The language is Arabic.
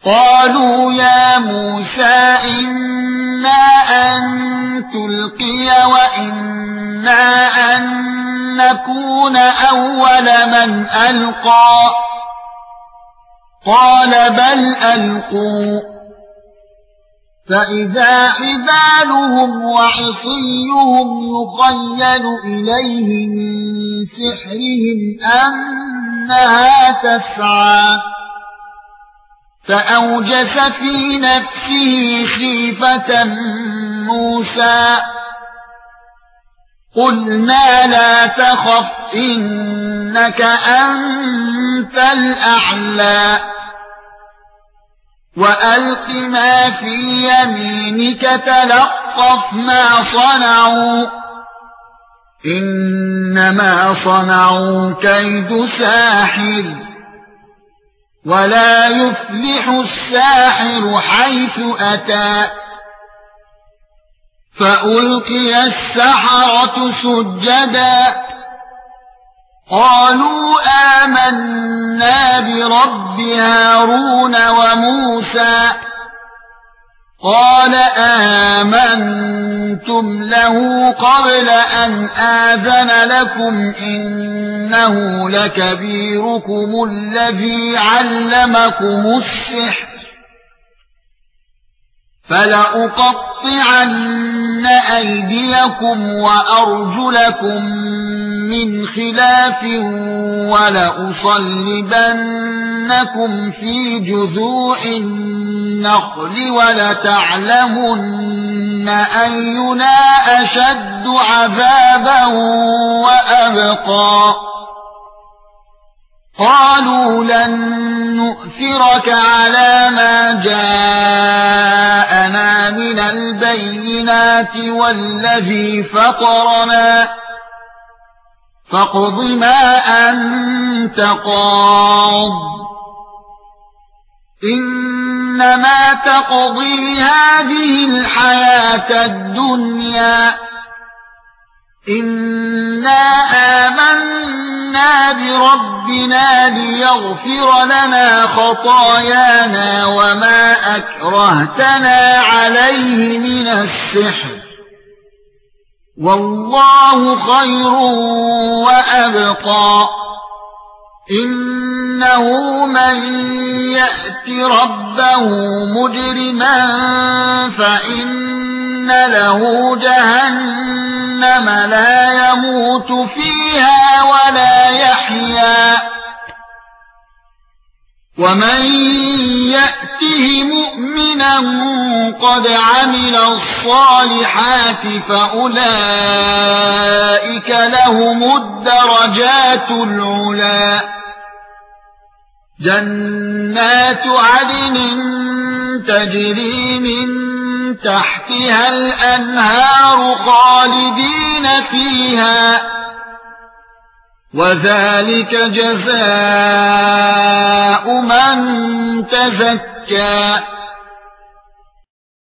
قالوا يا موسى إنا أن تلقي وإنا أن نكون أول من ألقى قال بل ألقوا فإذا حبالهم وعصيهم يخيل إليه من سحرهم أنها تسعى فأوجس في نفسه خيفة موسى قلنا لا تخف إنك أنت الأعلى وألق ما في يمينك تلقف ما صنعوا إنما صنعوا كيد ساحر ولا يفلح الساحر حيث أتى فألقي السحرة سجدا قالوا آمنا برب هارون وموسى قال آمنتم له قبل أن آذن لكم إنه لكبيركم الذي علمكم السحر فلأقطعن أيديكم وأرجلكم من خلاف ولأصلبنكم في جذوع النخل ولتعلمن أينا أشد عذابا وأبقى قالوا لن نؤثرك على ما جاءنا من البينات والذي فطرنا فاقض ما أنت قاض إنما تقضي هذه الحياة الدنيا إنا آمنا بربنا ليغفر لنا خطايانا وما أكرهتنا عليه من السحر والله خير وأبقى إنه من يأت ربه مجرما فإن له جهنم لا يموت فيها ولا يحيا ومن يأته مؤمنا قد عمل الصالحات فأولئك لهم الدرجات العلى جنات عدن تجري من تحتها الأنهار خالدين فيها وذلك جزاء من تزكى